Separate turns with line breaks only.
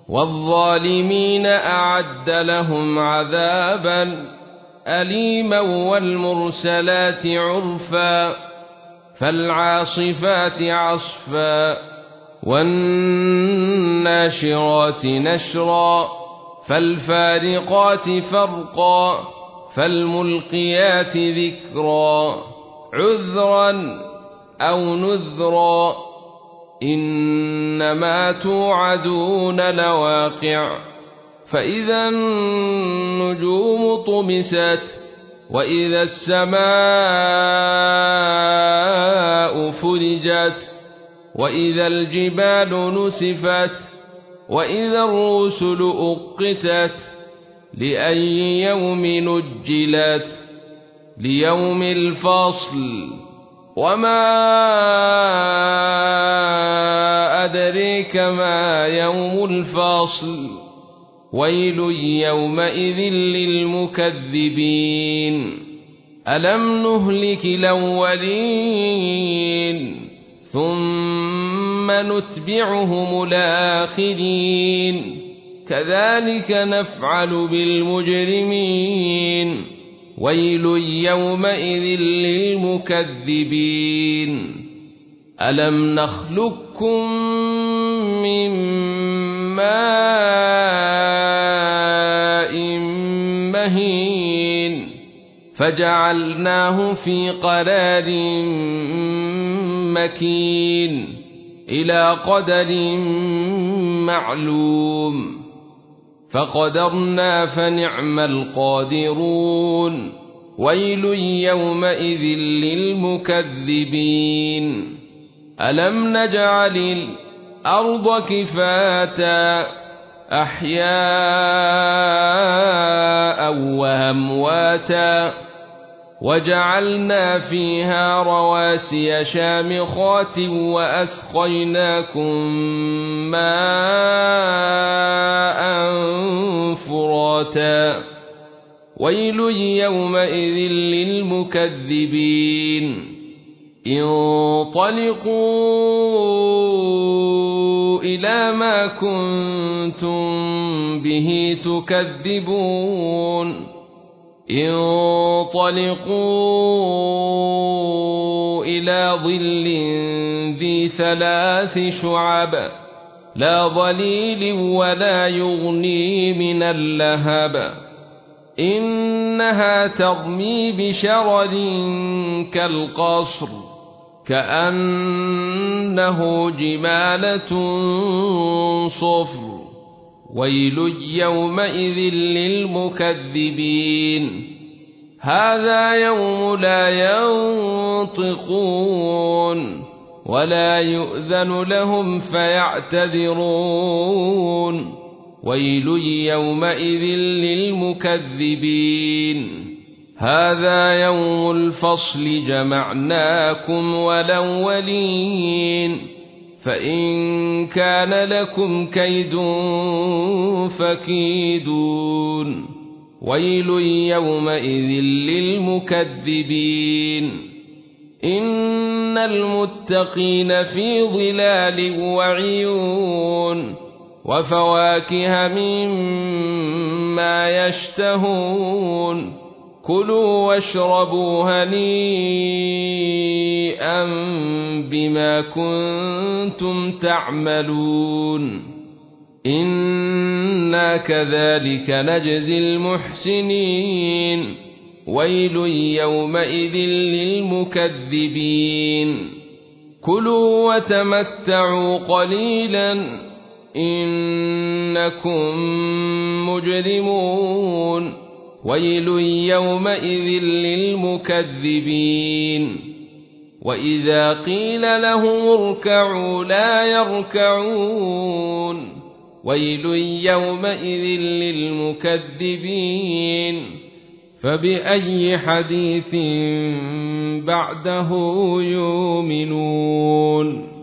والظالمين أعد لهم عذابا أليما والمرسلات عرفا فالعاصفات عصفا والناشرات نشرا فالفارقات فرقا فالملقيات ذكرا عذرا أو نذرا إنما توعدون لواقع فإذا النجوم طمست وإذا السماء فرجت وإذا الجبال نسفت وإذا الرسل أقتت لأي يوم نجلت ليوم الفصل وما أدريك ما يوم الفصل ويل يومئذ للمكذبين ألم نهلك الأولين ثم نتبعهم الآخرين كذلك نفعل بالمجرمين ويل يومئذ للمكذبين ألم نخلقكم من ماء مهين فجعلناه في قرار مكين إلى قدر معلوم فقدرنا فنعم القادرون ويل يومئذ للمكذبين ألم نجعل الأرض كفاتا أحياء وأمواتا وجعلنا فيها رواسي شامخات وأسقيناكم ماء فراتا ويل يومئذ للمكذبين انطلقوا إلى ما كنتم به تكذبون انطلقوا إلى ظل ذي 3 شعب لا ظليل ولا يغني من اللهب إنها ترمي بشرر كالقصر كأنه جمالة صفر ويل يومئذ للمكذبين هذا يوم لا ينطقون ولا يؤذن لهم فيعتذرون ويل يومئذ للمكذبين هذا يوم الفصل جمعناكم والأولين فإن كان لكم كيد فكيدون ويل يومئذ للمكذبين إن المتقين في ظلال وعيون وفواكه مما يشتهون كلوا واشربوا هنيئا بما كنتم تعملون إنا كذلك نجزي المحسنين ويل يومئذ للمكذبين كلوا وتمتعوا قليلا إنكم مجرمون ويل يومئذ للمكذبين وإذا قيل لهم اركعوا لا يركعون ويل يومئذ للمكذبين فبأي حديث بعده يؤمنون